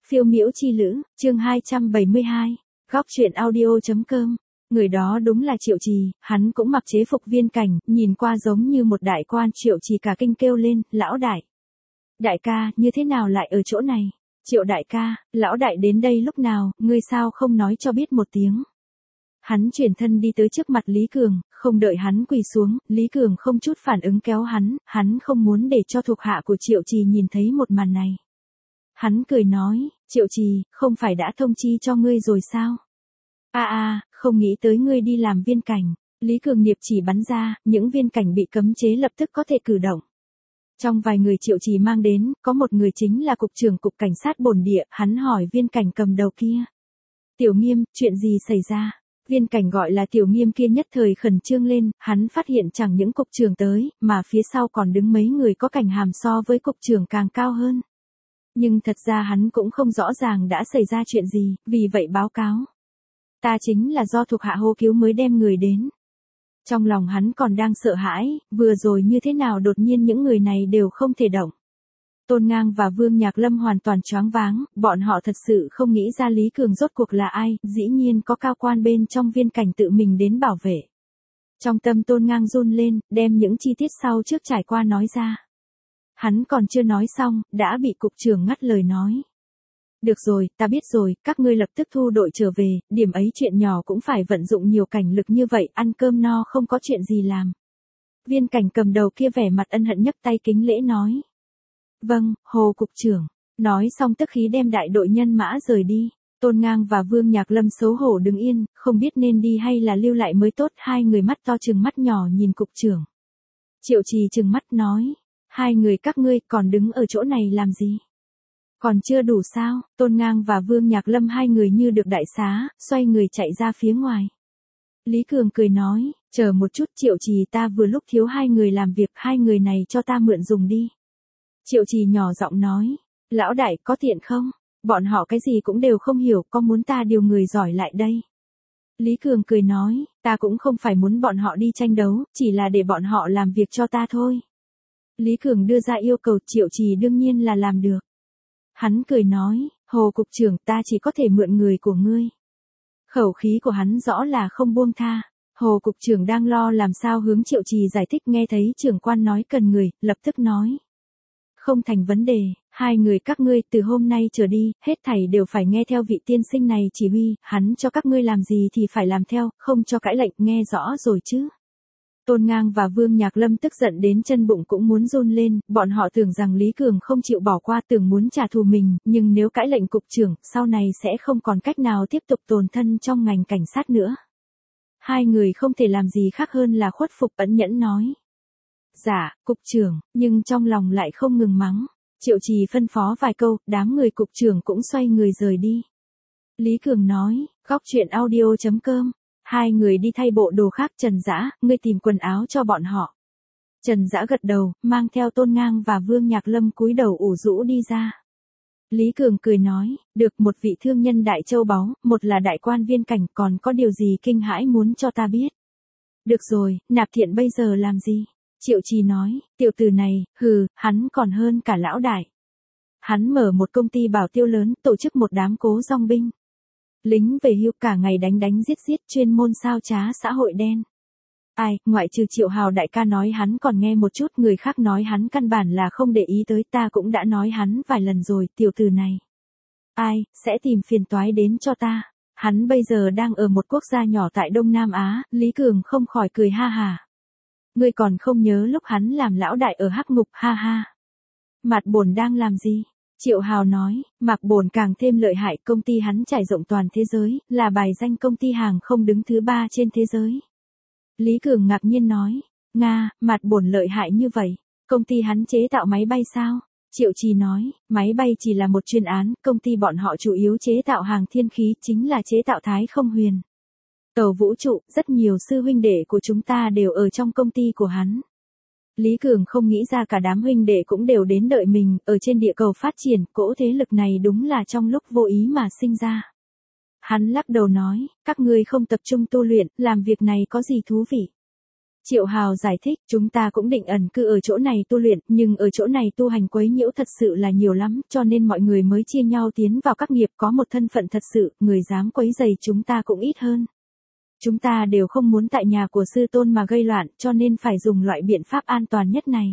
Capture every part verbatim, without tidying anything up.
Phiêu miễu chi lữ, chương hai trăm bảy mươi hai, góc truyện audio.com. Người đó đúng là Triệu Trì, hắn cũng mặc chế phục viên cảnh, nhìn qua giống như một đại quan. Triệu Trì cả kinh kêu lên, lão đại. Đại ca, như thế nào lại ở chỗ này? Triệu đại ca, lão đại đến đây lúc nào, ngươi sao không nói cho biết một tiếng? Hắn chuyển thân đi tới trước mặt Lý Cường, không đợi hắn quỳ xuống, Lý Cường không chút phản ứng kéo hắn, hắn không muốn để cho thuộc hạ của Triệu Trì nhìn thấy một màn này. Hắn cười nói, Triệu Trì, không phải đã thông chi cho ngươi rồi sao? A a, không nghĩ tới ngươi đi làm viên cảnh. Lý Cường nghiệp chỉ bắn ra, những viên cảnh bị cấm chế lập tức có thể cử động. Trong vài người Triệu Trì mang đến, có một người chính là cục trưởng cục cảnh sát bổn địa, hắn hỏi viên cảnh cầm đầu kia. Tiểu Nghiêm, chuyện gì xảy ra? Viên cảnh gọi là Tiểu Nghiêm kia nhất thời khẩn trương lên, hắn phát hiện chẳng những cục trưởng tới, mà phía sau còn đứng mấy người có cảnh hàm so với cục trưởng càng cao hơn. Nhưng thật ra hắn cũng không rõ ràng đã xảy ra chuyện gì, vì vậy báo cáo. Ta chính là do thuộc hạ hô cứu mới đem người đến. Trong lòng hắn còn đang sợ hãi, vừa rồi như thế nào đột nhiên những người này đều không thể động. Tôn Ngang và Vương Nhạc Lâm hoàn toàn choáng váng, bọn họ thật sự không nghĩ ra Lý Cường rốt cuộc là ai, dĩ nhiên có cao quan bên trong viên cảnh tự mình đến bảo vệ. Trong tâm Tôn Ngang run lên, đem những chi tiết sau trước trải qua nói ra. Hắn còn chưa nói xong, đã bị cục trưởng ngắt lời nói. Được rồi, ta biết rồi, các ngươi lập tức thu đội trở về, điểm ấy chuyện nhỏ cũng phải vận dụng nhiều cảnh lực như vậy, ăn cơm no không có chuyện gì làm. Viên cảnh cầm đầu kia vẻ mặt ân hận nhấc tay kính lễ nói. Vâng, Hồ cục trưởng. Nói xong tức khí đem đại đội nhân mã rời đi. Tôn Ngang và Vương Nhạc Lâm xấu hổ đứng yên, không biết nên đi hay là lưu lại mới tốt, hai người mắt to trừng mắt nhỏ nhìn cục trưởng. Triệu Trì trừng mắt nói. Hai người các ngươi còn đứng ở chỗ này làm gì? Còn chưa đủ sao? Tôn Ngang và Vương Nhạc Lâm hai người như được đại xá, xoay người chạy ra phía ngoài. Lý Cường cười nói, chờ một chút Triệu Trì, ta vừa lúc thiếu hai người làm việc, hai người này cho ta mượn dùng đi. Triệu Trì nhỏ giọng nói, lão đại có tiện không? Bọn họ cái gì cũng đều không hiểu, có muốn ta điều người giỏi lại đây? Lý Cường cười nói, ta cũng không phải muốn bọn họ đi tranh đấu, chỉ là để bọn họ làm việc cho ta thôi. Lý Cường đưa ra yêu cầu, Triệu Trì đương nhiên là làm được. Hắn cười nói, Hồ cục trưởng, ta chỉ có thể mượn người của ngươi. Khẩu khí của hắn rõ là không buông tha. Hồ cục trưởng đang lo làm sao hướng Triệu Trì giải thích, nghe thấy trưởng quan nói cần người, lập tức nói. Không thành vấn đề, hai người các ngươi từ hôm nay trở đi, hết thảy đều phải nghe theo vị tiên sinh này chỉ huy, hắn cho các ngươi làm gì thì phải làm theo, không cho cãi lệnh, nghe rõ rồi chứ. Tôn Ngang và Vương Nhạc Lâm tức giận đến chân bụng cũng muốn run lên, bọn họ tưởng rằng Lý Cường không chịu bỏ qua, tưởng muốn trả thù mình, nhưng nếu cãi lệnh cục trưởng, sau này sẽ không còn cách nào tiếp tục tồn thân trong ngành cảnh sát nữa. Hai người không thể làm gì khác hơn là khuất phục, ẩn nhẫn nói. Dạ, cục trưởng, nhưng trong lòng lại không ngừng mắng. Triệu Trì phân phó vài câu, đám người cục trưởng cũng xoay người rời đi. Lý Cường nói, góc truyện audio.com. Hai người đi thay bộ đồ khác. Trần Dã, ngươi tìm quần áo cho bọn họ. Trần Dã gật đầu, mang theo Tôn Ngang và Vương Nhạc Lâm cúi đầu ủ rũ đi ra. Lý Cường cười nói, được, một vị thương nhân đại châu báu, một là đại quan viên cảnh, còn có điều gì kinh hãi muốn cho ta biết. Được rồi, Nạp Thiện bây giờ làm gì? Triệu Trì nói, tiểu tử này, hừ, hắn còn hơn cả lão đại. Hắn mở một công ty bảo tiêu lớn, tổ chức một đám cố dong binh. Lính về hưu cả ngày đánh đánh giết giết, chuyên môn sao trá xã hội đen. Ai, ngoại trừ Triệu Hào đại ca nói hắn còn nghe một chút, người khác nói hắn căn bản là không để ý tới, ta cũng đã nói hắn vài lần rồi, tiểu tử này. Ai, sẽ tìm phiền toái đến cho ta. Hắn bây giờ đang ở một quốc gia nhỏ tại Đông Nam Á, Lý Cường không khỏi cười ha hà. Ngươi còn không nhớ lúc hắn làm lão đại ở hắc ngục, ha ha. Mạt Bổn đang làm gì? Triệu Hào nói, Mạc Bổn càng thêm lợi hại, công ty hắn trải rộng toàn thế giới, là bài danh công ty hàng không đứng thứ ba trên thế giới. Lý Cường ngạc nhiên nói, Nga, Mạt Bổn lợi hại như vậy, công ty hắn chế tạo máy bay sao? Triệu Trì nói, máy bay chỉ là một chuyên án, công ty bọn họ chủ yếu chế tạo hàng thiên khí, chính là chế tạo Thái Không Huyền. Tàu vũ trụ, rất nhiều sư huynh đệ của chúng ta đều ở trong công ty của hắn. Lý Cường không nghĩ ra cả đám huynh đệ cũng đều đến đợi mình, ở trên địa cầu phát triển, cỗ thế lực này đúng là trong lúc vô ý mà sinh ra. Hắn lắc đầu nói, các ngươi không tập trung tu luyện, làm việc này có gì thú vị. Triệu Hào giải thích, chúng ta cũng định ẩn cư ở chỗ này tu luyện, nhưng ở chỗ này tu hành quấy nhiễu thật sự là nhiều lắm, cho nên mọi người mới chia nhau tiến vào các nghiệp có một thân phận thật sự, người dám quấy rầy chúng ta cũng ít hơn. Chúng ta đều không muốn tại nhà của sư tôn mà gây loạn, cho nên phải dùng loại biện pháp an toàn nhất này.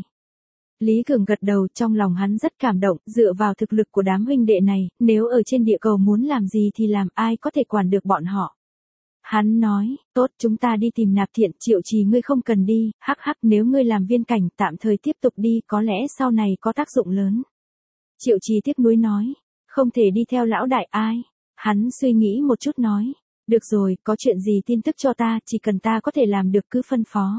Lý Cường gật đầu, trong lòng hắn rất cảm động, dựa vào thực lực của đám huynh đệ này, nếu ở trên địa cầu muốn làm gì thì làm, ai có thể quản được bọn họ. Hắn nói, tốt, chúng ta đi tìm Nạp Thiện, Triệu Trì ngươi không cần đi, hắc hắc, nếu ngươi làm viên cảnh tạm thời tiếp tục đi, có lẽ sau này có tác dụng lớn. Triệu Trì tiếc nuối nói, không thể đi theo lão đại ai. Hắn suy nghĩ một chút nói, được rồi, có chuyện gì tin tức cho ta, chỉ cần ta có thể làm được cứ phân phó.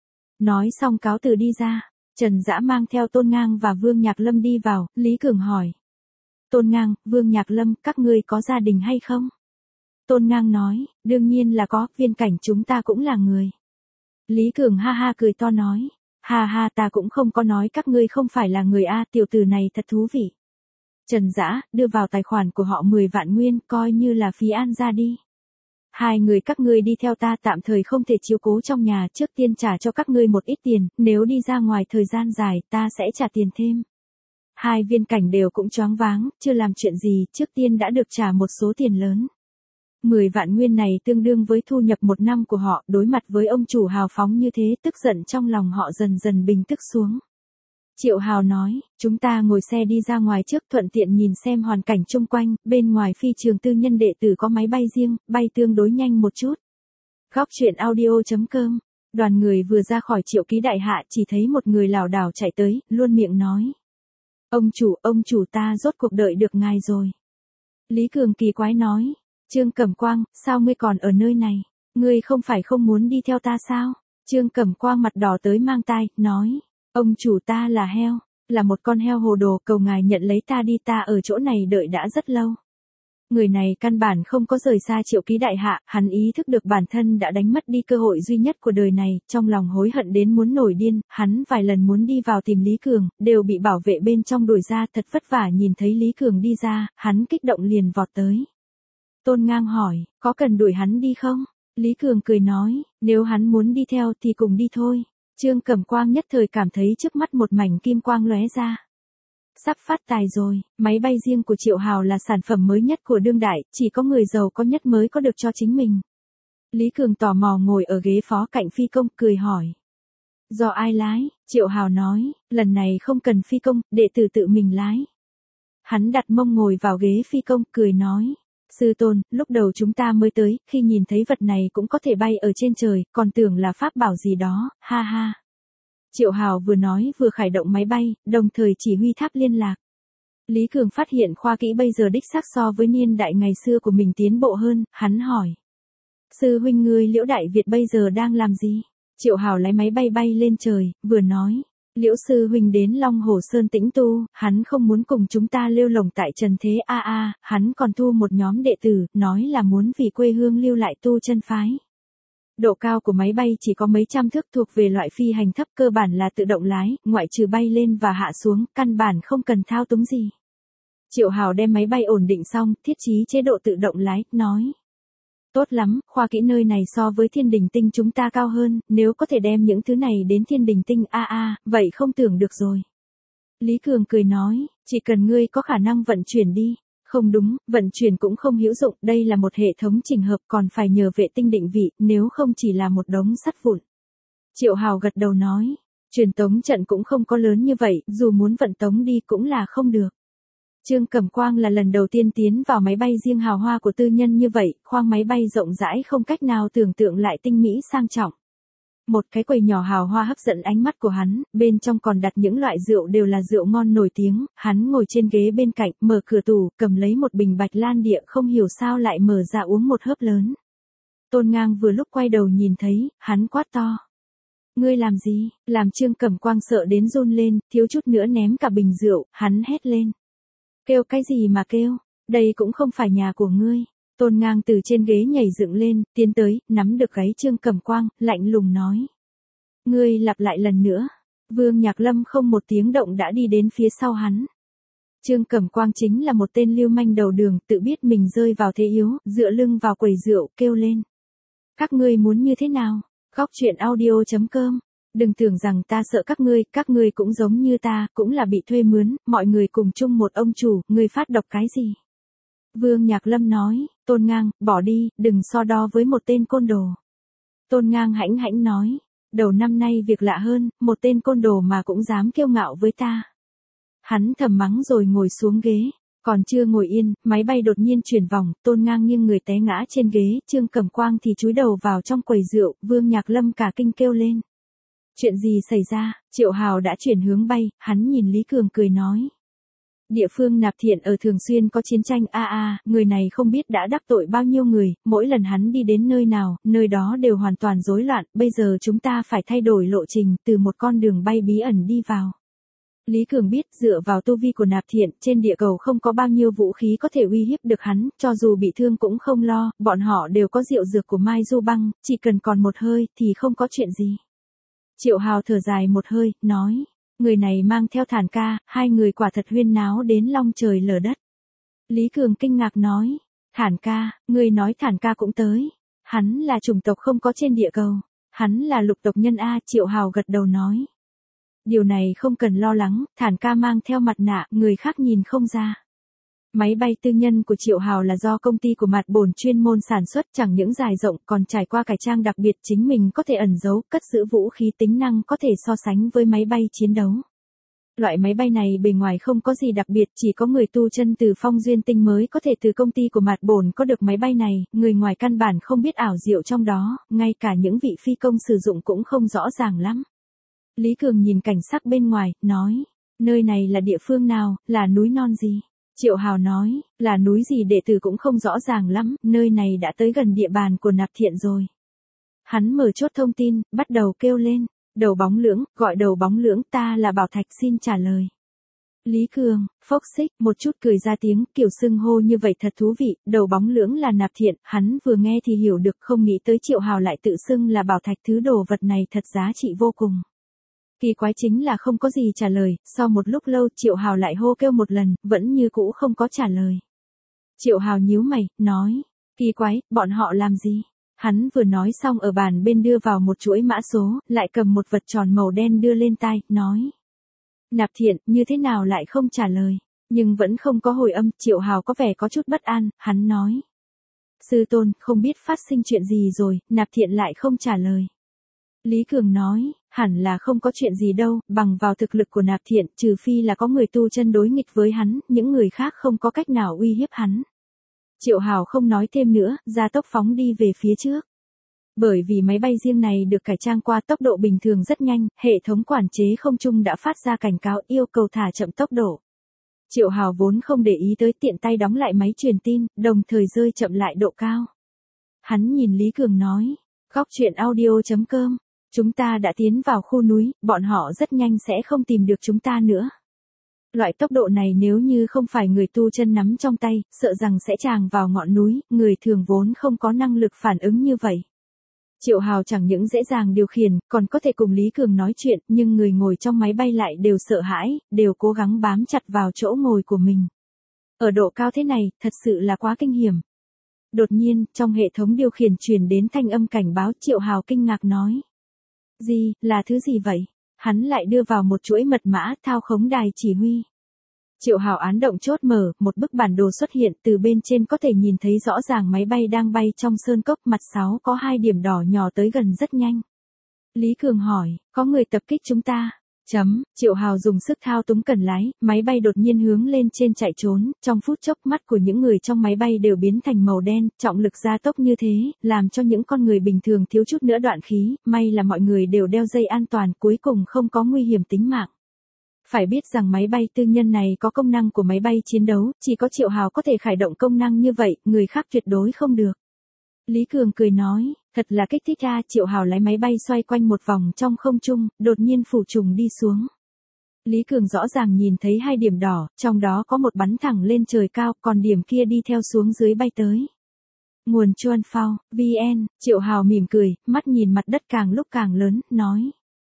Nói xong cáo từ đi ra, Trần Dã mang theo Tôn Ngang và Vương Nhạc Lâm đi vào, Lý Cường hỏi. Tôn Ngang, Vương Nhạc Lâm, các ngươi có gia đình hay không? Tôn Ngang nói, đương nhiên là có, viên cảnh chúng ta cũng là người. Lý Cường ha ha cười to nói, ha ha ta cũng không có nói các ngươi không phải là người a, tiểu tử này thật thú vị. Trần Dã, đưa vào tài khoản của họ mười vạn nguyên, coi như là phí an gia đi. Hai người các ngươi đi theo ta tạm thời không thể chiếu cố trong nhà, trước tiên trả cho các ngươi một ít tiền, nếu đi ra ngoài thời gian dài, ta sẽ trả tiền thêm. Hai viên cảnh đều cũng choáng váng, chưa làm chuyện gì, trước tiên đã được trả một số tiền lớn. mười vạn nguyên này tương đương với thu nhập một năm của họ, đối mặt với ông chủ hào phóng như thế, tức giận trong lòng họ dần dần bình tức xuống. Triệu Hào nói, chúng ta ngồi xe đi ra ngoài trước, thuận tiện nhìn xem hoàn cảnh chung quanh, bên ngoài phi trường tư nhân đệ tử có máy bay riêng, bay tương đối nhanh một chút. Góc truyện audio chấm com, đoàn người vừa ra khỏi Triệu Ký đại hạ chỉ thấy một người lảo đảo chạy tới, luôn miệng nói. Ông chủ, ông chủ ta rốt cuộc đợi được ngài rồi. Lý Cường kỳ quái nói, Trương Cẩm Quang, sao ngươi còn ở nơi này, ngươi không phải không muốn đi theo ta sao? Trương Cẩm Quang mặt đỏ tới mang tai, nói. Ông chủ ta là heo, là một con heo hồ đồ, cầu ngài nhận lấy ta đi, ta ở chỗ này đợi đã rất lâu. Người này căn bản không có rời xa Triệu Ký đại hạ, hắn ý thức được bản thân đã đánh mất đi cơ hội duy nhất của đời này, trong lòng hối hận đến muốn nổi điên, hắn vài lần muốn đi vào tìm Lý Cường, đều bị bảo vệ bên trong đuổi ra, thật vất vả nhìn thấy Lý Cường đi ra, hắn kích động liền vọt tới. Tôn Ngang hỏi, có cần đuổi hắn đi không? Lý Cường cười nói, nếu hắn muốn đi theo thì cùng đi thôi. Trương Cẩm Quang nhất thời cảm thấy trước mắt một mảnh kim quang lóe ra. Sắp phát tài rồi, máy bay riêng của Triệu Hào là sản phẩm mới nhất của đương đại, chỉ có người giàu có nhất mới có được cho chính mình. Lý Cường tò mò ngồi ở ghế phó cạnh phi công, cười hỏi. Do ai lái? Triệu Hào nói, lần này không cần phi công, đệ tử tự mình lái. Hắn đặt mông ngồi vào ghế phi công, cười nói. Sư tôn, lúc đầu chúng ta mới tới, khi nhìn thấy vật này cũng có thể bay ở trên trời, còn tưởng là pháp bảo gì đó, ha ha. Triệu Hào vừa nói vừa khởi động máy bay, đồng thời chỉ huy tháp liên lạc. Lý Cường phát hiện khoa kỹ bây giờ đích xác so với niên đại ngày xưa của mình tiến bộ hơn, hắn hỏi. Sư huynh ngươi Liễu Đại Việt bây giờ đang làm gì? Triệu Hào lái máy bay bay lên trời, vừa nói. Liễu sư huynh đến Long Hồ Sơn tĩnh tu, hắn không muốn cùng chúng ta lêu lồng tại trần thế a a, hắn còn thu một nhóm đệ tử, nói là muốn vì quê hương lưu lại tu chân phái. Độ cao của máy bay chỉ có mấy trăm thước, thuộc về loại phi hành thấp, cơ bản là tự động lái, ngoại trừ bay lên và hạ xuống, căn bản không cần thao túng gì. Triệu Hào đem máy bay ổn định xong, thiết trí chế độ tự động lái, nói. Tốt lắm, khoa kỹ nơi này so với Thiên Đình Tinh chúng ta cao hơn, nếu có thể đem những thứ này đến Thiên Đình Tinh a a, vậy không tưởng được rồi. Lý Cường cười nói, chỉ cần ngươi có khả năng vận chuyển đi. Không đúng, vận chuyển cũng không hữu dụng, đây là một hệ thống chỉnh hợp, còn phải nhờ vệ tinh định vị, nếu không chỉ là một đống sắt vụn. Triệu Hào gật đầu nói, truyền tống trận cũng không có lớn như vậy, dù muốn vận tống đi cũng là không được. Trương Cẩm Quang là lần đầu tiên tiến vào máy bay riêng hào hoa của tư nhân như vậy, khoang máy bay rộng rãi không cách nào tưởng tượng lại tinh mỹ sang trọng. Một cái quầy nhỏ hào hoa hấp dẫn ánh mắt của hắn, bên trong còn đặt những loại rượu đều là rượu ngon nổi tiếng, hắn ngồi trên ghế bên cạnh, mở cửa tủ, cầm lấy một bình bạch lan địa, không hiểu sao lại mở ra uống một hớp lớn. Tôn Ngang vừa lúc quay đầu nhìn thấy, hắn quát to. Ngươi làm gì? Làm Trương Cẩm Quang sợ đến run lên, thiếu chút nữa ném cả bình rượu, hắn hét lên. Kêu cái gì mà kêu, đây cũng không phải nhà của ngươi. Tôn Ngang từ trên ghế nhảy dựng lên, tiến tới, nắm được gáy Trương Cẩm Quang, lạnh lùng nói. Ngươi lặp lại lần nữa. Vương Nhạc Lâm không một tiếng động đã đi đến phía sau hắn. Trương Cẩm Quang chính là một tên lưu manh đầu đường, tự biết mình rơi vào thế yếu, dựa lưng vào quầy rượu, kêu lên. Các ngươi muốn như thế nào? Góc chuyện audio chấm com. Đừng tưởng rằng ta sợ các ngươi, các ngươi cũng giống như ta, cũng là bị thuê mướn, mọi người cùng chung một ông chủ, ngươi phát độc cái gì? Vương Nhạc Lâm nói, Tôn Ngang, bỏ đi, đừng so đo với một tên côn đồ. Tôn Ngang hãnh hãnh nói, đầu năm nay việc lạ hơn, một tên côn đồ mà cũng dám kiêu ngạo với ta. Hắn thầm mắng rồi ngồi xuống ghế. Còn chưa ngồi yên, máy bay đột nhiên chuyển vòng, Tôn Ngang nghiêng người té ngã trên ghế, Trương Cẩm Quang thì chúi đầu vào trong quầy rượu, Vương Nhạc Lâm cả kinh kêu lên. Chuyện gì xảy ra? Triệu Hào đã chuyển hướng bay, hắn nhìn Lý Cường cười nói. Địa phương Nạp Thiện ở thường xuyên có chiến tranh a a, người này không biết đã đắc tội bao nhiêu người, mỗi lần hắn đi đến nơi nào, nơi đó đều hoàn toàn rối loạn, bây giờ chúng ta phải thay đổi lộ trình, từ một con đường bay bí ẩn đi vào. Lý Cường biết dựa vào tu vi của Nạp Thiện, trên địa cầu không có bao nhiêu vũ khí có thể uy hiếp được hắn, cho dù bị thương cũng không lo, bọn họ đều có rượu dược của Mai Du Băng, chỉ cần còn một hơi thì không có chuyện gì. Triệu Hào thở dài một hơi, nói, người này mang theo Thản ca, hai người quả thật huyên náo đến long trời lở đất. Lý Cường kinh ngạc nói, Thản ca, người nói Thản ca cũng tới, hắn là chủng tộc không có trên địa cầu, hắn là lục tộc nhân A. Triệu Hào gật đầu nói. Điều này không cần lo lắng, Thản ca mang theo mặt nạ, người khác nhìn không ra. Máy bay tư nhân của Triệu Hào là do công ty của Mạt Bổn chuyên môn sản xuất, chẳng những dài rộng còn trải qua cải trang đặc biệt, chính mình có thể ẩn giấu, cất giữ vũ khí, tính năng có thể so sánh với máy bay chiến đấu. Loại máy bay này bề ngoài không có gì đặc biệt, chỉ có người tu chân từ Phong Duyên Tinh mới có thể từ công ty của Mạt Bổn có được máy bay này, người ngoài căn bản không biết ảo diệu trong đó, ngay cả những vị phi công sử dụng cũng không rõ ràng lắm. Lý Cường nhìn cảnh sắc bên ngoài, nói, nơi này là địa phương nào, là núi non gì? Triệu Hào nói, là núi gì đệ tử cũng không rõ ràng lắm, nơi này đã tới gần địa bàn của Nạp Thiện rồi. Hắn mở chốt thông tin, bắt đầu kêu lên, đầu bóng lưỡng, gọi đầu bóng lưỡng, ta là Bảo Thạch xin trả lời. Lý Cường, phốc xích, một chút cười ra tiếng, kiểu xưng hô như vậy thật thú vị, đầu bóng lưỡng là Nạp Thiện, hắn vừa nghe thì hiểu được, không nghĩ tới Triệu Hào lại tự xưng là Bảo Thạch, thứ đồ vật này thật giá trị vô cùng. Kỳ quái chính là không có gì trả lời, sau một lúc lâu Triệu Hào lại hô kêu một lần, vẫn như cũ không có trả lời. Triệu Hào nhíu mày, nói, kỳ quái, bọn họ làm gì? Hắn vừa nói xong ở bàn bên đưa vào một chuỗi mã số, lại cầm một vật tròn màu đen đưa lên tai, nói. Nạp Thiện, như thế nào lại không trả lời? Nhưng vẫn không có hồi âm, Triệu Hào có vẻ có chút bất an, hắn nói. Sư tôn, không biết phát sinh chuyện gì rồi, Nạp Thiện lại không trả lời. Lý Cường nói, hẳn là không có chuyện gì đâu, bằng vào thực lực của Nạp Thiện, trừ phi là có người tu chân đối nghịch với hắn, những người khác không có cách nào uy hiếp hắn. Triệu Hào không nói thêm nữa, ra tốc phóng đi về phía trước. Bởi vì máy bay riêng này được cải trang qua tốc độ bình thường rất nhanh, hệ thống quản chế không trung đã phát ra cảnh cáo yêu cầu thả chậm tốc độ. Triệu Hào vốn không để ý tới, tiện tay đóng lại máy truyền tin, đồng thời rơi chậm lại độ cao. Hắn nhìn Lý Cường nói, góc chuyện audio chấm com. Chúng ta đã tiến vào khu núi, bọn họ rất nhanh sẽ không tìm được chúng ta nữa. Loại tốc độ này nếu như không phải người tu chân nắm trong tay, sợ rằng sẽ tràng vào ngọn núi, người thường vốn không có năng lực phản ứng như vậy. Triệu Hào chẳng những dễ dàng điều khiển, còn có thể cùng Lý Cường nói chuyện, nhưng người ngồi trong máy bay lại đều sợ hãi, đều cố gắng bám chặt vào chỗ ngồi của mình. Ở độ cao thế này, thật sự là quá kinh hiểm. Đột nhiên, trong hệ thống điều khiển truyền đến thanh âm cảnh báo, Triệu Hào kinh ngạc nói. Gì, là thứ gì vậy? Hắn lại đưa vào một chuỗi mật mã, thao khống đài chỉ huy. Triệu Hào án động chốt mở, một bức bản đồ xuất hiện, từ bên trên có thể nhìn thấy rõ ràng máy bay đang bay trong sơn cốc, mặt sáu có hai điểm đỏ nhỏ tới gần rất nhanh. Lý Cường hỏi, có người tập kích chúng ta? Chấm, Triệu Hào dùng sức thao túng cần lái, máy bay đột nhiên hướng lên trên chạy trốn, trong phút chốc mắt của những người trong máy bay đều biến thành màu đen, trọng lực gia tốc như thế, làm cho những con người bình thường thiếu chút nữa đoạn khí, may là mọi người đều đeo dây an toàn, cuối cùng không có nguy hiểm tính mạng. Phải biết rằng máy bay tư nhân này có công năng của máy bay chiến đấu, chỉ có Triệu Hào có thể khởi động công năng như vậy, người khác tuyệt đối không được. Lý Cường cười nói, thật là kích thích ra. Triệu Hào lái máy bay xoay quanh một vòng trong không trung, đột nhiên phủ trùng đi xuống. Lý Cường rõ ràng nhìn thấy hai điểm đỏ, trong đó có một bắn thẳng lên trời cao, còn điểm kia đi theo xuống dưới bay tới. Nguồn Chuan Phao, vn, Triệu Hào mỉm cười, mắt nhìn mặt đất càng lúc càng lớn, nói.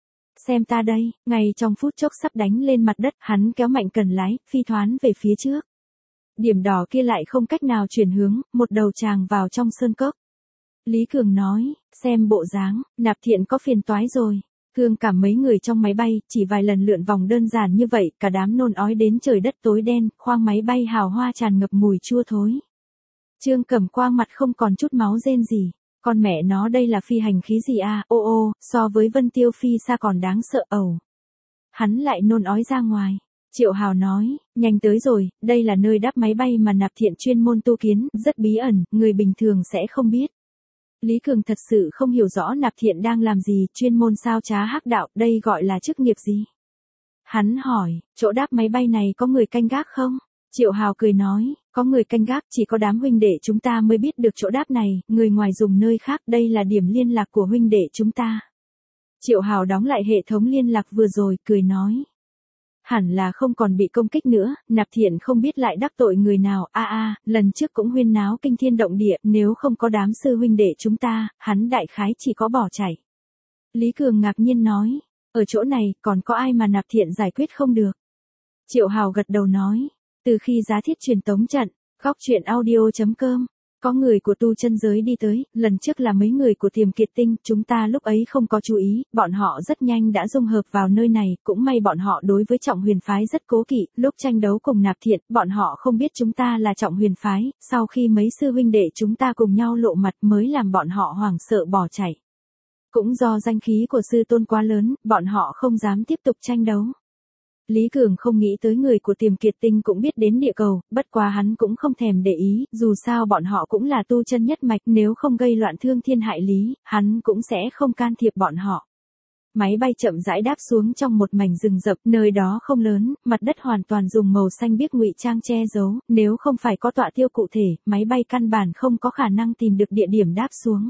Xem ta đây, ngay trong phút chốc sắp đánh lên mặt đất, hắn kéo mạnh cần lái, phi thoán về phía trước. Điểm đỏ kia lại không cách nào chuyển hướng, một đầu tràng vào trong sơn cốc. Lý Cường nói, xem bộ dáng, Nạp Thiện có phiền toái rồi. Thương cảm mấy người trong máy bay, chỉ vài lần lượn vòng đơn giản như vậy, cả đám nôn ói đến trời đất tối đen, khoang máy bay hào hoa tràn ngập mùi chua thối. Trương Cẩm Quang mặt không còn chút máu rên gì. Con mẹ nó đây là phi hành khí gì à, ô ô, so với Vân Tiêu Phi xa còn đáng sợ ẩu. Hắn lại nôn ói ra ngoài. Triệu Hào nói, nhanh tới rồi, đây là nơi đáp máy bay mà Nạp Thiện chuyên môn tu kiến, rất bí ẩn, người bình thường sẽ không biết. Lý Cường thật sự không hiểu rõ Nạp Thiện đang làm gì, chuyên môn sao trá hắc đạo, đây gọi là chức nghiệp gì. Hắn hỏi, chỗ đáp máy bay này có người canh gác không? Triệu Hào cười nói, có người canh gác, chỉ có đám huynh đệ chúng ta mới biết được chỗ đáp này, người ngoài dùng nơi khác, đây là điểm liên lạc của huynh đệ chúng ta. Triệu Hào đóng lại hệ thống liên lạc vừa rồi, cười nói. Hẳn là không còn bị công kích nữa, Nạp Thiện không biết lại đắc tội người nào, a a, lần trước cũng huyên náo kinh thiên động địa, nếu không có đám sư huynh đệ chúng ta, hắn đại khái chỉ có bỏ chạy. Lý Cường ngạc nhiên nói, ở chỗ này, còn có ai mà Nạp Thiện giải quyết không được? Triệu Hào gật đầu nói, từ khi giá thiết truyền tống trận, góc truyện audio chấm com, có người của tu chân giới đi tới, lần trước là mấy người của Tiềm Kiệt Tinh, chúng ta lúc ấy không có chú ý, bọn họ rất nhanh đã dung hợp vào nơi này, cũng may bọn họ đối với Trọng Huyền Phái rất cố kỵ, lúc tranh đấu cùng Nạp Thiện, bọn họ không biết chúng ta là Trọng Huyền Phái, sau khi mấy sư huynh đệ chúng ta cùng nhau lộ mặt mới làm bọn họ hoảng sợ bỏ chạy. Cũng do danh khí của sư tôn quá lớn, bọn họ không dám tiếp tục tranh đấu. Lý Cường không nghĩ tới người của Tiềm Kiệt Tinh cũng biết đến địa cầu, bất quá hắn cũng không thèm để ý, dù sao bọn họ cũng là tu chân nhất mạch, nếu không gây loạn thương thiên hại lý, hắn cũng sẽ không can thiệp bọn họ. Máy bay chậm rãi đáp xuống trong một mảnh rừng rậm, nơi đó không lớn, mặt đất hoàn toàn dùng màu xanh biếc ngụy trang che giấu, nếu không phải có tọa tiêu cụ thể, máy bay căn bản không có khả năng tìm được địa điểm đáp xuống.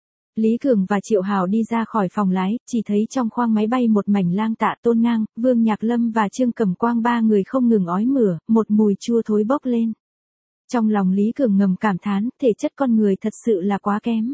Lý Cường và Triệu Hào đi ra khỏi phòng lái, chỉ thấy trong khoang máy bay một mảnh lang tạ Tôn Ngang, Vương Nhạc Lâm và Trương Cẩm Quang ba người không ngừng ói mửa, một mùi chua thối bốc lên. Trong lòng Lý Cường ngầm cảm thán, thể chất con người thật sự là quá kém.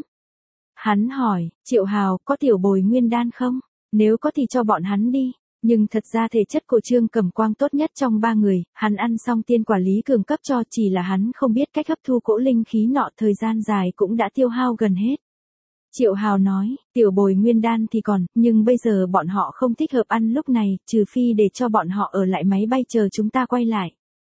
Hắn hỏi, Triệu Hào, có tiểu bồi nguyên đan không? Nếu có thì cho bọn hắn đi. Nhưng thật ra thể chất của Trương Cẩm Quang tốt nhất trong ba người, hắn ăn xong tiên quả Lý Cường cấp cho, chỉ là hắn không biết cách hấp thu cỗ linh khí nọ, thời gian dài cũng đã tiêu hao gần hết. Triệu Hào nói, tiểu bồi nguyên đan thì còn, nhưng bây giờ bọn họ không thích hợp ăn lúc này, trừ phi để cho bọn họ ở lại máy bay chờ chúng ta quay lại.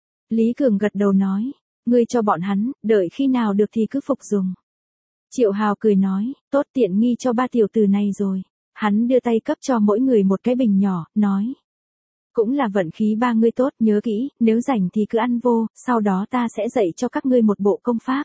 Lý Cường gật đầu nói, ngươi cho bọn hắn, đợi khi nào được thì cứ phục dùng. Triệu Hào cười nói, tốt, tiện nghi cho ba tiểu tử này rồi. Hắn đưa tay cấp cho mỗi người một cái bình nhỏ, nói. Cũng là vận khí ba ngươi tốt, nhớ kỹ, nếu rảnh thì cứ ăn vô, sau đó ta sẽ dạy cho các ngươi một bộ công pháp.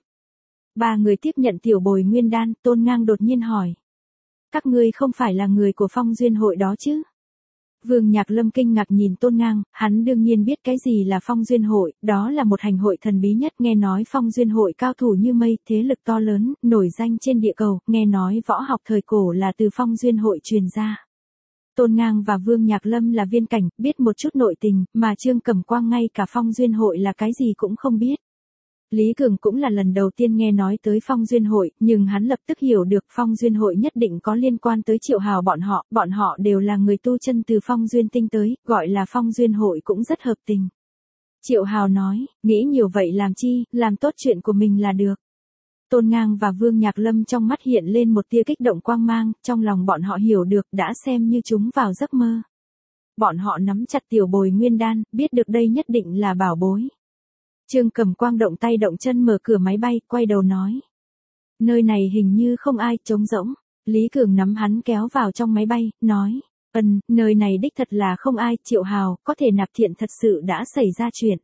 Ba người tiếp nhận tiểu bồi nguyên đan, Tôn Ngang đột nhiên hỏi. Các ngươi không phải là người của Phong Duyên hội đó chứ? Vương Nhạc Lâm kinh ngạc nhìn Tôn Ngang, hắn đương nhiên biết cái gì là Phong Duyên hội, đó là một hành hội thần bí nhất, nghe nói Phong Duyên hội cao thủ như mây, thế lực to lớn, nổi danh trên địa cầu, nghe nói võ học thời cổ là từ Phong Duyên hội truyền ra. Tôn Ngang và Vương Nhạc Lâm là viên cảnh, biết một chút nội tình, mà Trương Cẩm Quang ngay cả Phong Duyên hội là cái gì cũng không biết. Lý Cường cũng là lần đầu tiên nghe nói tới Phong Duyên hội, nhưng hắn lập tức hiểu được Phong Duyên hội nhất định có liên quan tới Triệu Hào bọn họ, bọn họ đều là người tu chân từ Phong Duyên tinh tới, gọi là Phong Duyên hội cũng rất hợp tình. Triệu Hào nói, nghĩ nhiều vậy làm chi, làm tốt chuyện của mình là được. Tôn Ngang và Vương Nhạc Lâm trong mắt hiện lên một tia kích động quang mang, trong lòng bọn họ hiểu được, đã xem như chúng vào giấc mơ. Bọn họ nắm chặt tiểu bồi nguyên đan, biết được đây nhất định là bảo bối. Trương Cẩm Quang động tay động chân mở cửa máy bay, quay đầu nói. Nơi này hình như không ai, trống rỗng. Lý Cường nắm hắn kéo vào trong máy bay, nói. Ừm, nơi này đích thật là không ai, Triệu Hào, có thể Nạp Thiện thật sự đã xảy ra chuyện.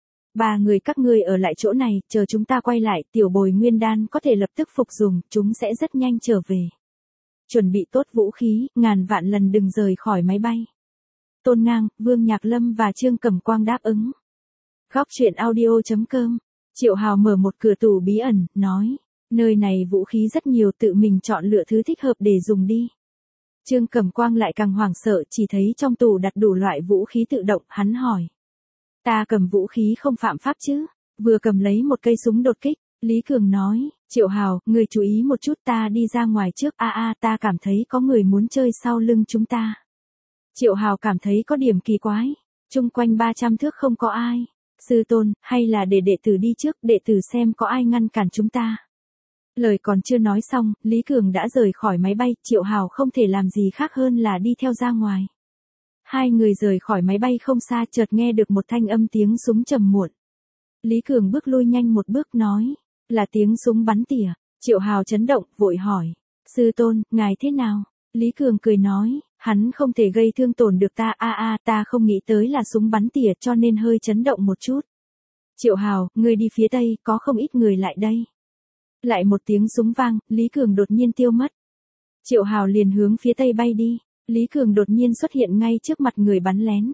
Ba người các ngươi ở lại chỗ này, chờ chúng ta quay lại, tiểu bồi nguyên đan có thể lập tức phục dùng, chúng sẽ rất nhanh trở về. Chuẩn bị tốt vũ khí, ngàn vạn lần đừng rời khỏi máy bay. Tôn Ngang, Vương Nhạc Lâm và Trương Cẩm Quang đáp ứng. Góc truyện audio chấm com, Triệu Hào mở một cửa tủ bí ẩn, nói, nơi này vũ khí rất nhiều, tự mình chọn lựa thứ thích hợp để dùng đi. Trương Cẩm Quang lại càng hoảng sợ, chỉ thấy trong tủ đặt đủ loại vũ khí tự động, hắn hỏi. Ta cầm vũ khí không phạm pháp chứ? Vừa cầm lấy một cây súng đột kích, Lý Cường nói, Triệu Hào, người chú ý một chút, ta đi ra ngoài trước, a a ta cảm thấy có người muốn chơi sau lưng chúng ta. Triệu Hào cảm thấy có điểm kỳ quái, chung quanh ba trăm thước không có ai. Sư tôn, hay là để đệ tử đi trước, đệ tử xem có ai ngăn cản chúng ta. Lời còn chưa nói xong, Lý Cường đã rời khỏi máy bay, Triệu Hào không thể làm gì khác hơn là đi theo ra ngoài. Hai người rời khỏi máy bay không xa chợt nghe được một thanh âm tiếng súng trầm muộn. Lý Cường bước lui nhanh một bước nói, là tiếng súng bắn tỉa. Triệu Hào chấn động, vội hỏi, sư tôn, ngài thế nào? Lý Cường cười nói, hắn không thể gây thương tổn được ta, a a, ta không nghĩ tới là súng bắn tỉa cho nên hơi chấn động một chút. Triệu Hào, ngươi đi phía tây, có không ít người lại đây. Lại một tiếng súng vang, Lý Cường đột nhiên tiêu mất. Triệu Hào liền hướng phía tây bay đi, Lý Cường đột nhiên xuất hiện ngay trước mặt người bắn lén.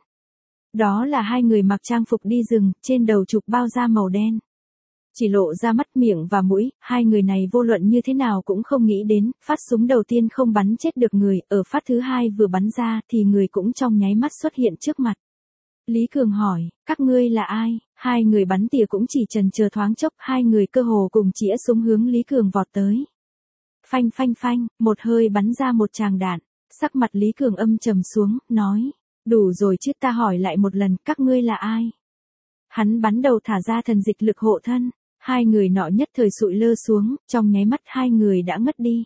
Đó là hai người mặc trang phục đi rừng, trên đầu trục bao da màu đen. Chỉ lộ ra mắt, miệng và mũi, hai người này vô luận như thế nào cũng không nghĩ đến, phát súng đầu tiên không bắn chết được người, ở phát thứ hai vừa bắn ra thì người cũng trong nháy mắt xuất hiện trước mặt. Lý Cường hỏi, các ngươi là ai? Hai người bắn tỉa cũng chỉ chần chờ thoáng chốc, hai người cơ hồ cùng chĩa súng hướng Lý Cường vọt tới. Phanh phanh phanh, một hơi bắn ra một tràng đạn, sắc mặt Lý Cường âm trầm xuống, nói, đủ rồi chứ, ta hỏi lại một lần, các ngươi là ai? Hắn bắn đầu thả ra thần dịch lực hộ thân, hai người nọ nhất thời sụi lơ xuống, trong nháy mắt hai người đã ngất đi.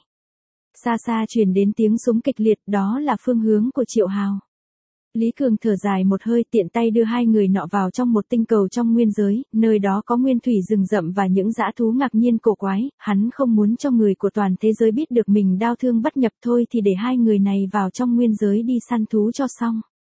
Xa xa truyền đến tiếng súng kịch liệt, đó là phương hướng của Triệu Hào. Lý Cường thở dài một hơi, tiện tay đưa hai người nọ vào trong một tinh cầu trong nguyên giới, nơi đó có nguyên thủy rừng rậm và những dã thú ngạc nhiên cổ quái, hắn không muốn cho người của toàn thế giới biết được mình đao thương bất nhập, thôi thì để hai người này vào trong nguyên giới đi săn thú cho xong.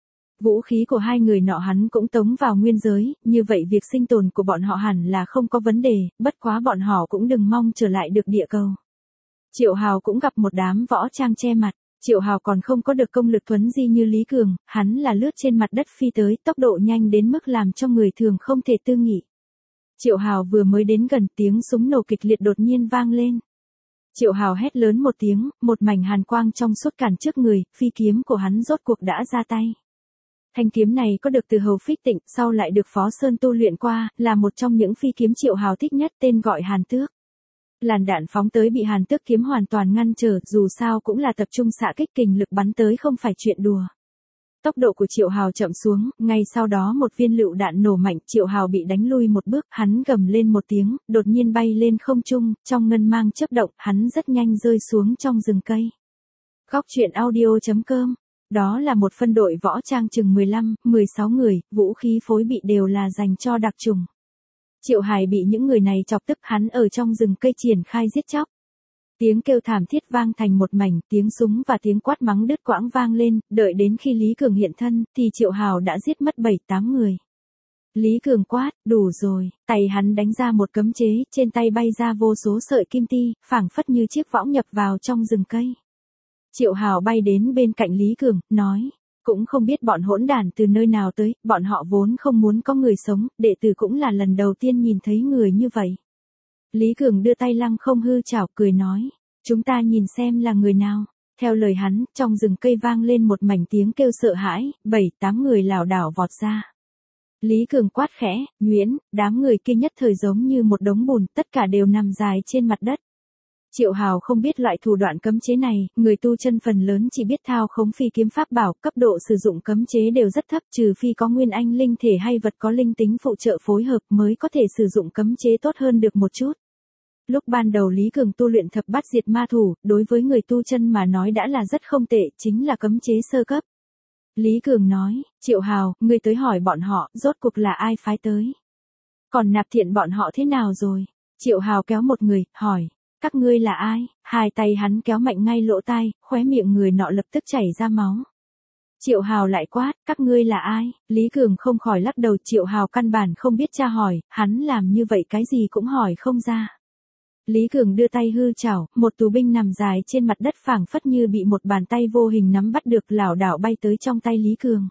Vũ khí của hai người nọ hắn cũng tống vào nguyên giới, như vậy việc sinh tồn của bọn họ hẳn là không có vấn đề, bất quá bọn họ cũng đừng mong trở lại được địa cầu. Triệu Hào cũng gặp một đám võ trang che mặt. Triệu Hào còn không có được công lực thuấn di như Lý Cường, hắn là lướt trên mặt đất phi tới, tốc độ nhanh đến mức làm cho người thường không thể tư nghị. Triệu Hào vừa mới đến gần, tiếng súng nổ kịch liệt đột nhiên vang lên. Triệu Hào hét lớn một tiếng, một mảnh hàn quang trong suốt cản trước người, phi kiếm của hắn rốt cuộc đã ra tay. Thanh kiếm này có được từ Hầu Phích Tịnh, sau lại được Phó Sơn tu luyện qua, là một trong những phi kiếm Triệu Hào thích nhất, tên gọi Hàn Tước. Làn đạn phóng tới bị Hàn Tước kiếm hoàn toàn ngăn trở, dù sao cũng là tập trung xạ kích, kình lực bắn tới không phải chuyện đùa. Tốc độ của Triệu Hào chậm xuống, ngay sau đó một viên lựu đạn nổ mạnh, Triệu Hào bị đánh lui một bước, hắn gầm lên một tiếng, đột nhiên bay lên không trung, trong ngân mang chớp động, hắn rất nhanh rơi xuống trong rừng cây. Góc truyện audio chấm com. Đó là một phân đội võ trang chừng mười lăm, mười sáu người, vũ khí phối bị đều là dành cho đặc chủng. Triệu Hải bị những người này chọc tức, hắn ở trong rừng cây triển khai giết chóc. Tiếng kêu thảm thiết vang thành một mảnh, tiếng súng và tiếng quát mắng đứt quãng vang lên, đợi đến khi Lý Cường hiện thân, thì Triệu Hào đã giết mất bảy tám người. Lý Cường quát, đủ rồi, tay hắn đánh ra một cấm chế, trên tay bay ra vô số sợi kim ti, phảng phất như chiếc võng nhập vào trong rừng cây. Triệu Hào bay đến bên cạnh Lý Cường, nói, cũng không biết bọn hỗn đản từ nơi nào tới, bọn họ vốn không muốn có người sống, đệ tử cũng là lần đầu tiên nhìn thấy người như vậy. Lý Cường đưa tay lăng không hư chảo, cười nói, chúng ta nhìn xem là người nào. Theo lời hắn, trong rừng cây vang lên một mảnh tiếng kêu sợ hãi, bảy tám người lảo đảo vọt ra. Lý Cường quát khẽ, nhuyễn, đám người kia nhất thời giống như một đống bùn, tất cả đều nằm dài trên mặt đất. Triệu Hào không biết loại thủ đoạn cấm chế này, người tu chân phần lớn chỉ biết thao khống phi kiếm pháp bảo, cấp độ sử dụng cấm chế đều rất thấp, trừ phi có nguyên anh linh thể hay vật có linh tính phụ trợ phối hợp mới có thể sử dụng cấm chế tốt hơn được một chút. Lúc ban đầu Lý Cường tu luyện thập bát diệt ma thủ, đối với người tu chân mà nói đã là rất không tệ, chính là cấm chế sơ cấp. Lý Cường nói, Triệu Hào, ngươi tới hỏi bọn họ, rốt cuộc là ai phái tới. Còn Nạp Thiện bọn họ thế nào rồi? Triệu Hào kéo một người, hỏi. Các ngươi là ai? Hai tay hắn kéo mạnh ngay lỗ tai, khóe miệng người nọ lập tức chảy ra máu. Triệu Hào lại quát, các ngươi là ai? Lý Cường không khỏi lắc đầu, Triệu Hào căn bản không biết tra hỏi, hắn làm như vậy cái gì cũng hỏi không ra. Lý Cường đưa tay hư chảo, một tù binh nằm dài trên mặt đất phảng phất như bị một bàn tay vô hình nắm bắt được, lảo đảo bay tới trong tay Lý Cường.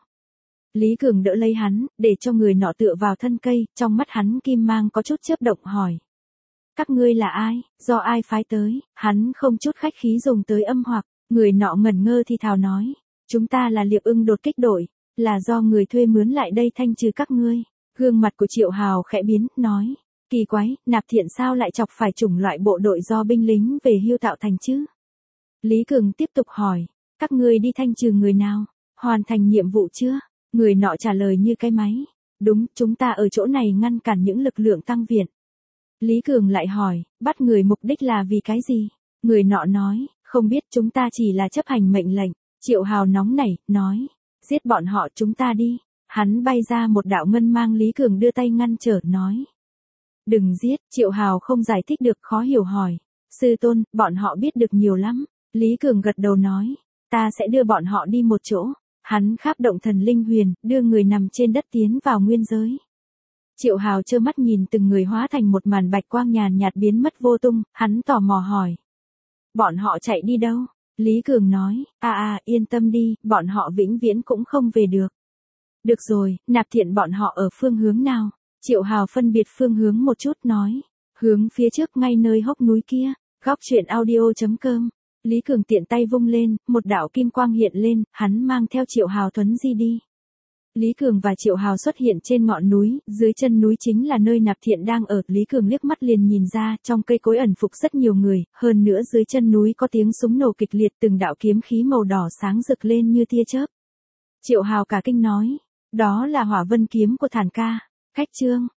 Lý Cường đỡ lấy hắn, để cho người nọ tựa vào thân cây, trong mắt hắn kim mang có chút chớp động, hỏi. Các ngươi là ai, do ai phái tới? Hắn không chút khách khí dùng tới âm hoặc, người nọ ngẩn ngơ thì thào nói. Chúng ta là Liệp Ưng đột kích đội, là do người thuê mướn lại đây thanh trừ các ngươi. Gương mặt của Triệu Hào khẽ biến, nói. Kỳ quái, Nạp Thiện sao lại chọc phải chủng loại bộ đội do binh lính về hưu tạo thành chứ? Lý Cường tiếp tục hỏi. Các ngươi đi thanh trừ người nào? Hoàn thành nhiệm vụ chưa? Người nọ trả lời như cái máy. Đúng, chúng ta ở chỗ này ngăn cản những lực lượng tăng viện. Lý Cường lại hỏi, bắt người mục đích là vì cái gì? Người nọ nói, không biết, chúng ta chỉ là chấp hành mệnh lệnh. Triệu Hào nóng nảy, nói, giết bọn họ, chúng ta đi. Hắn bay ra một đạo ngân mang, Lý Cường đưa tay ngăn trở, nói. Đừng giết. Triệu Hào không giải thích được, khó hiểu hỏi. Sư tôn, bọn họ biết được nhiều lắm. Lý Cường gật đầu nói, ta sẽ đưa bọn họ đi một chỗ. Hắn kháp động thần linh huyền, đưa người nằm trên đất tiến vào nguyên giới. Triệu Hào trơ mắt nhìn từng người hóa thành một màn bạch quang nhàn nhạt biến mất vô tung, hắn tò mò hỏi. Bọn họ chạy đi đâu? Lý Cường nói, a a, yên tâm đi, bọn họ vĩnh viễn cũng không về được. Được rồi, Nạp Thiện bọn họ ở phương hướng nào? Triệu Hào phân biệt phương hướng một chút nói, hướng phía trước ngay nơi hốc núi kia. Góc truyện audio chấm com. Lý Cường tiện tay vung lên, một đạo kim quang hiện lên, hắn mang theo Triệu Hào thuấn di đi. Lý Cường và Triệu Hào xuất hiện trên ngọn núi, dưới chân núi chính là nơi Nạp Thiện đang ở. Lý Cường liếc mắt liền nhìn ra, trong cây cối ẩn phục rất nhiều người, hơn nữa dưới chân núi có tiếng súng nổ kịch liệt, từng đạo kiếm khí màu đỏ sáng rực lên như tia chớp. Triệu Hào cả kinh nói, đó là Hỏa Vân kiếm của Thản ca. Khách chương